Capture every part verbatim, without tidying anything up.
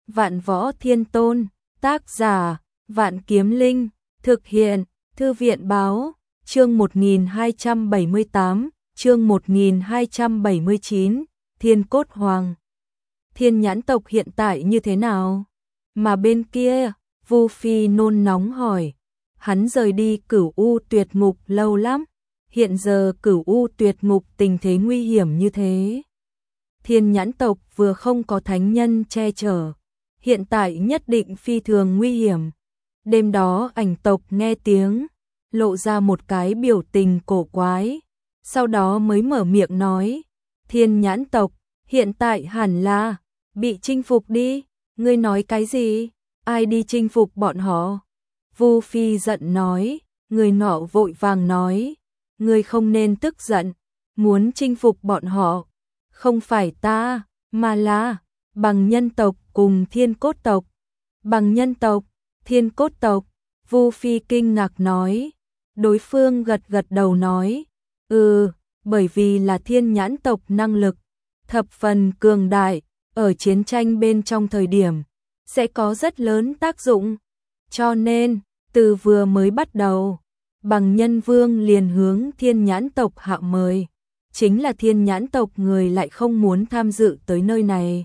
Vạn Võ Thiên Tôn, tác giả, Vạn Kiếm Linh, thực hiện, Thư viện báo, chương một nghìn hai trăm bảy mươi tám, chương một nghìn hai trăm bảy mươi chín, Thiên Cốt Hoàng. Thiên Nhãn tộc hiện tại như thế nào? Mà bên kia, Vu Phi nôn nóng hỏi, hắn rời đi Cửu U Tuyệt Ngục lâu lắm, hiện giờ Cửu U Tuyệt Ngục tình thế nguy hiểm như thế. Thiên Nhãn tộc vừa không có thánh nhân che chở, hiện tại nhất định phi thường nguy hiểm. Đêm đó Ảnh tộc nghe tiếng, lộ ra một cái biểu tình cổ quái, sau đó mới mở miệng nói, Thiên Nhãn tộc, hiện tại hẳn là bị chinh phục đi. Ngươi nói cái gì? Ai đi chinh phục bọn họ? Vu Phi giận nói, người nọ vội vàng nói, ngươi không nên tức giận, muốn chinh phục bọn họ, không phải ta, mà là Bằng Nhân tộc cùng Thiên Cốt tộc. Bằng Nhân tộc, Thiên Cốt tộc, Vu Phi kinh ngạc nói, đối phương gật gật đầu nói, ừ, bởi vì là Thiên Nhãn tộc năng lực thập phần cường đại, ở chiến tranh bên trong thời điểm sẽ có rất lớn tác dụng, cho nên từ vừa mới bắt đầu, Bằng Nhân Vương liền hướng Thiên Nhãn tộc hạ mời, chính là Thiên Nhãn tộc người lại không muốn tham dự tới nơi này,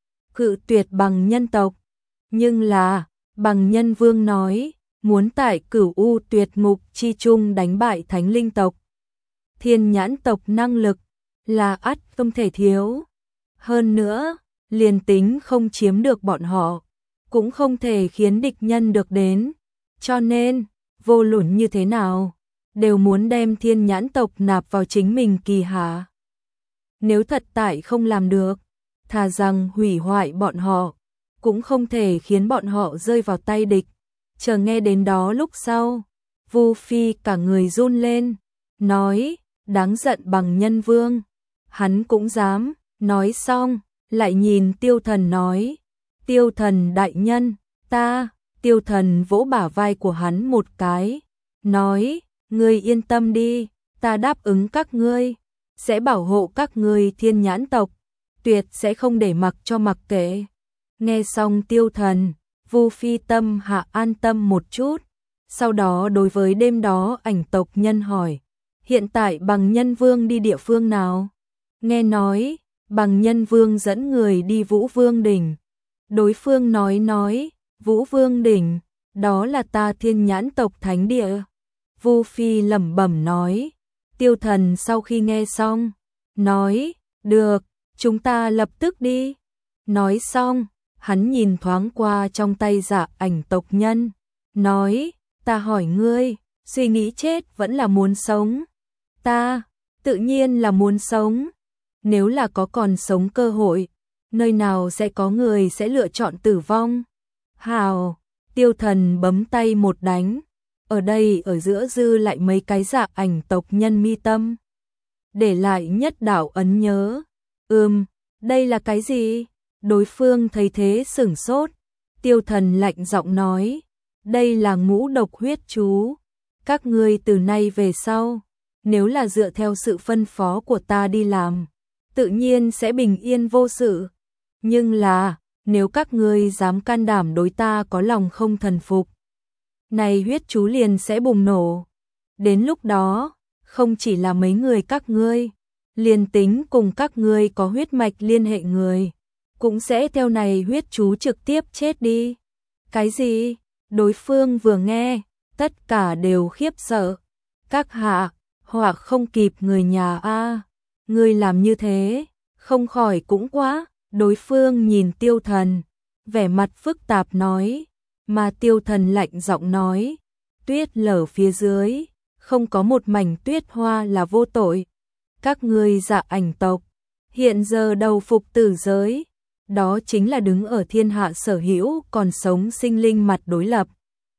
cự tuyệt Bằng Nhân tộc. Nhưng là, Bằng Nhân Vương nói, muốn tại Cửu U Tuyệt Ngục chi chung đánh bại Thánh Linh tộc. Thiên Nhãn tộc năng lực là ắt không thể thiếu. Hơn nữa, liền tính không chiếm được bọn họ, cũng không thể khiến địch nhân được đến. Cho nên, vô luận như thế nào, đều muốn đem Thiên Nhãn tộc nạp vào chính mình kỳ hạ. Nếu thật tại không làm được, thà rằng hủy hoại bọn họ, cũng không thể khiến bọn họ rơi vào tay địch. Chờ nghe đến đó lúc sau, Vu Phi cả người run lên, nói, đáng giận Bằng Nhân Vương, hắn cũng dám. Nói xong, lại nhìn Tiêu Thần nói, Tiêu Thần đại nhân, ta. Tiêu Thần vỗ bả vai của hắn một cái, nói, ngươi yên tâm đi, ta đáp ứng các ngươi, sẽ bảo hộ các ngươi Thiên Nhãn tộc, tuyệt sẽ không để mặc cho mặc kệ. Nghe xong Tiêu Thần, Vu Phi tâm hạ an tâm một chút, sau đó đối với đêm đó Ảnh tộc nhân hỏi, hiện tại Bằng Nhân Vương đi địa phương nào? Nghe nói, Bằng Nhân Vương dẫn người đi Vũ Vương Đỉnh. Đối phương nói nói, Vũ Vương Đỉnh, đó là ta Thiên Nhãn tộc thánh địa. Vu Phi lẩm bẩm nói. Tiêu Thần sau khi nghe xong, nói, được, chúng ta lập tức đi. Nói xong, hắn nhìn thoáng qua trong tay Dạ Ảnh tộc nhân, nói, ta hỏi ngươi, suy nghĩ chết vẫn là muốn sống? Ta, tự nhiên là muốn sống. Nếu là có còn sống cơ hội, nơi nào sẽ có người sẽ lựa chọn tử vong? Hào, Tiêu Thần bấm tay một đánh, ở đây ở giữa dư lại mấy cái Dạ Ảnh tộc nhân mi tâm, để lại nhất đạo ấn nhớ. Ừm, đây là cái gì? Đối phương thấy thế sửng sốt. Tiêu Thần lạnh giọng nói, đây là ngũ độc huyết chú, các ngươi từ nay về sau, nếu là dựa theo sự phân phó của ta đi làm, tự nhiên sẽ bình yên vô sự. Nhưng là, nếu các ngươi dám can đảm đối ta có lòng không thần phục, này huyết chú liền sẽ bùng nổ. Đến lúc đó, không chỉ là mấy người các ngươi, liền tính cùng các ngươi có huyết mạch liên hệ người, cũng sẽ theo này huyết chú trực tiếp chết đi. Cái gì? Đối phương vừa nghe, tất cả đều khiếp sợ. Các hạ, hoặc không kịp người nhà a, ngươi làm như thế, không khỏi cũng quá. Đối phương nhìn Tiêu Thần, vẻ mặt phức tạp nói, mà Tiêu Thần lạnh giọng nói, tuyết lở phía dưới, không có một mảnh tuyết hoa là vô tội. Các ngươi Dạ Ảnh tộc, hiện giờ đầu phục tử giới, đó chính là đứng ở thiên hạ sở hữu còn sống sinh linh mặt đối lập.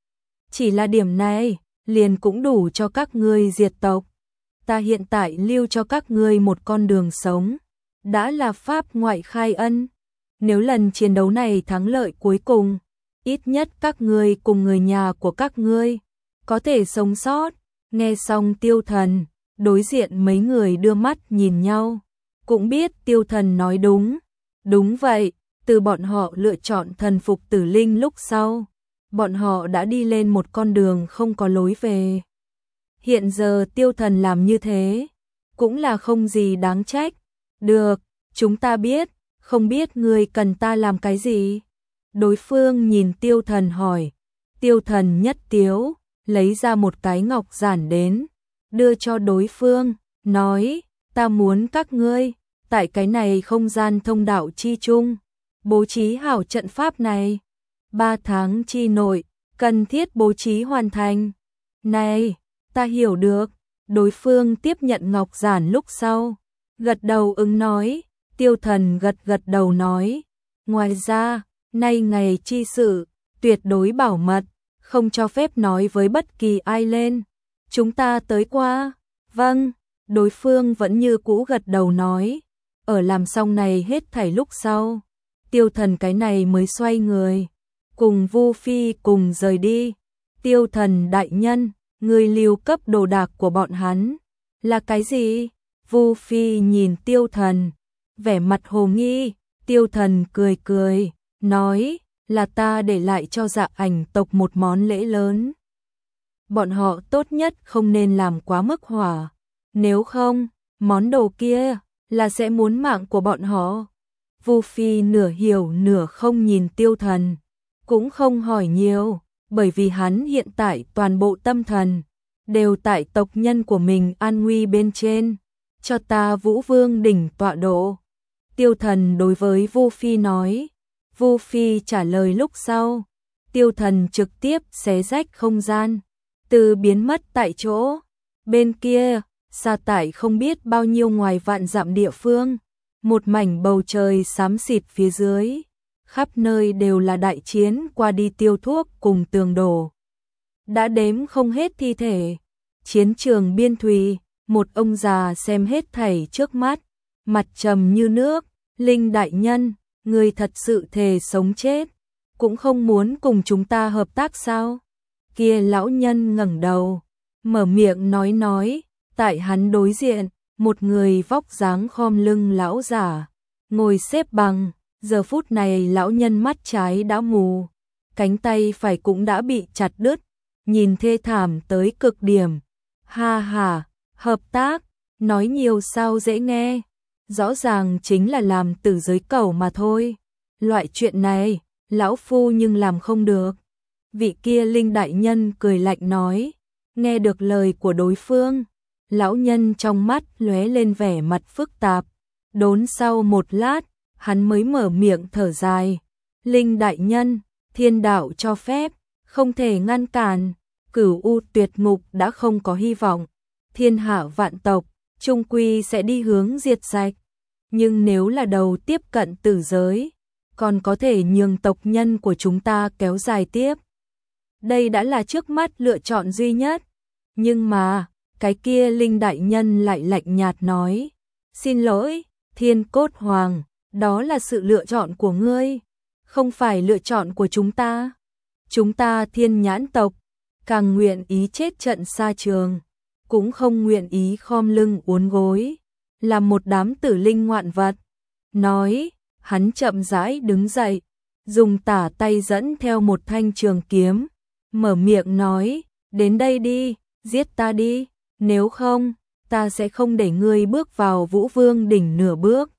Chỉ là điểm này, liền cũng đủ cho các ngươi diệt tộc. Ta hiện tại lưu cho các ngươi một con đường sống, đã là pháp ngoại khai ân. Nếu lần chiến đấu này thắng lợi cuối cùng, ít nhất các ngươi cùng người nhà của các ngươi có thể sống sót. Nghe xong Tiêu Thần, đối diện mấy người đưa mắt nhìn nhau, cũng biết Tiêu Thần nói đúng. Đúng vậy, Từ bọn họ lựa chọn thần phục Tử Linh lúc sau, bọn họ đã đi lên một con đường không có lối về. Hiện giờ Tiêu Thần làm như thế, cũng là không gì đáng trách. Được, chúng ta biết, không biết ngươi cần ta làm cái gì? Đối phương nhìn Tiêu Thần hỏi. Tiêu Thần nhất tiếu, lấy ra một cái ngọc giản đến, đưa cho đối phương, nói, ta muốn các ngươi, tại cái này không gian thông đạo chi chung, bố trí hảo trận pháp này. Ba tháng chi nội, cần thiết bố trí hoàn thành. Này, ta hiểu được. Đối phương tiếp nhận ngọc giản lúc sau, gật đầu ứng nói. Tiêu Thần gật gật đầu nói, ngoài ra, nay ngày chi sự, tuyệt đối bảo mật, không cho phép nói với bất kỳ ai lên. Chúng ta tới qua. Vâng, đối phương vẫn như cũ gật đầu nói. Ở làm xong này hết thảy lúc sau, Tiêu Thần cái này mới xoay người, cùng Vu Phi cùng rời đi. Tiêu Thần đại nhân, người lưu cấp đồ đạc của bọn hắn là cái gì? Vu Phi nhìn Tiêu Thần, vẻ mặt hồ nghi. Tiêu Thần cười cười, nói, là ta để lại cho Dạ Ảnh tộc một món lễ lớn. Bọn họ tốt nhất không nên làm quá mức hỏa, nếu không, món đồ kia là sẽ muốn mạng của bọn họ. Vu Phi nửa hiểu nửa không nhìn Tiêu Thần, cũng không hỏi nhiều, bởi vì hắn hiện tại toàn bộ tâm thần đều tại tộc nhân của mình an nguy bên trên, cho ta Vũ Vương đỉnh tọa độ. Tiêu Thần đối với Vu Phi nói. Vu Phi trả lời lúc sau, Tiêu Thần trực tiếp xé rách không gian, từ biến mất tại chỗ. Bên kia, xa tại không biết bao nhiêu ngoài vạn dặm địa phương, một mảnh bầu trời xám xịt phía dưới, khắp nơi đều là đại chiến qua đi tiêu thuốc cùng tường đổ. Đã đếm không hết thi thể. Chiến trường biên thùy, một ông già xem hết thảy trước mắt, mặt trầm như nước. Linh đại nhân, người thật sự thề sống chết, cũng không muốn cùng chúng ta hợp tác sao? Kia lão nhân ngẩng đầu, mở miệng nói nói, tại hắn đối diện, một người vóc dáng khom lưng lão giả, ngồi xếp bằng. Giờ phút này lão nhân mắt trái đã mù, cánh tay phải cũng đã bị chặt đứt, nhìn thê thảm tới cực điểm. Ha ha, hợp tác, nói nhiều sao dễ nghe, rõ ràng chính là làm tử giới cẩu mà thôi. Loại chuyện này, lão phu nhưng làm không được. Vị kia Linh đại nhân cười lạnh nói. Nghe được lời của đối phương, lão nhân trong mắt lóe lên vẻ mặt phức tạp. Đốn sau một lát, hắn mới mở miệng thở dài. Linh đại nhân, thiên đạo cho phép, không thể ngăn cản. Cửu U tuyệt ngục đã không có hy vọng. Thiên hạ vạn tộc, chung quy sẽ đi hướng diệt sạch. Nhưng nếu là đầu tiếp cận tử giới, còn có thể nhường tộc nhân của chúng ta kéo dài tiếp. Đây đã là trước mắt lựa chọn duy nhất. Nhưng mà, cái kia Linh đại nhân lại lạnh nhạt nói. Xin lỗi, Thiên Cốt Hoàng, đó là sự lựa chọn của ngươi, không phải lựa chọn của chúng ta. Chúng ta Thiên Nhãn tộc, càng nguyện ý chết trận xa trường, cũng không nguyện ý khom lưng uốn gối, làm một đám tử linh ngoạn vật. Nói, hắn chậm rãi đứng dậy, dùng tả tay dẫn theo một thanh trường kiếm, mở miệng nói, đến đây đi, giết ta đi, nếu không, ta sẽ không để ngươi bước vào Vũ Vương đỉnh nửa bước.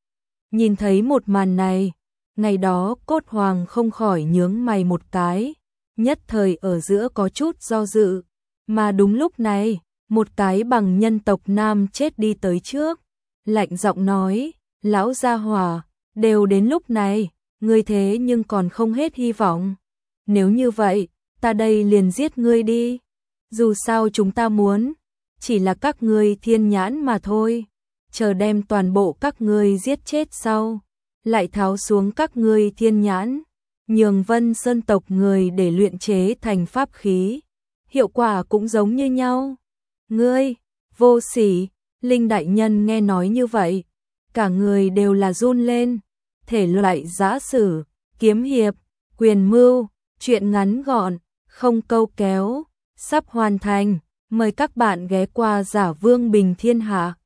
Nhìn thấy một màn này, ngày đó Cốt Hoàng không khỏi nhướng mày một cái, nhất thời ở giữa có chút do dự, mà đúng lúc này, một cái bằng nhân tộc nam chết đi tới trước, lạnh giọng nói, lão gia hỏa, đều đến lúc này, ngươi thế nhưng còn không hết hy vọng. Nếu như vậy, ta đây liền giết ngươi đi, dù sao chúng ta muốn, chỉ là các ngươi thiên nhãn mà thôi, chờ đem toàn bộ các ngươi giết chết sau, lại tháo xuống các ngươi thiên nhãn, nhường Vân Sơn tộc người để luyện chế thành pháp khí, hiệu quả cũng giống như nhau. Ngươi, vô sỉ. Linh đại nhân nghe nói như vậy, cả người đều là run lên. Thể loại giã sử, kiếm hiệp, quyền mưu, chuyện ngắn gọn, không câu kéo, sắp hoàn thành. Mời các bạn ghé qua Giả Vương Bình Thiên Hạ.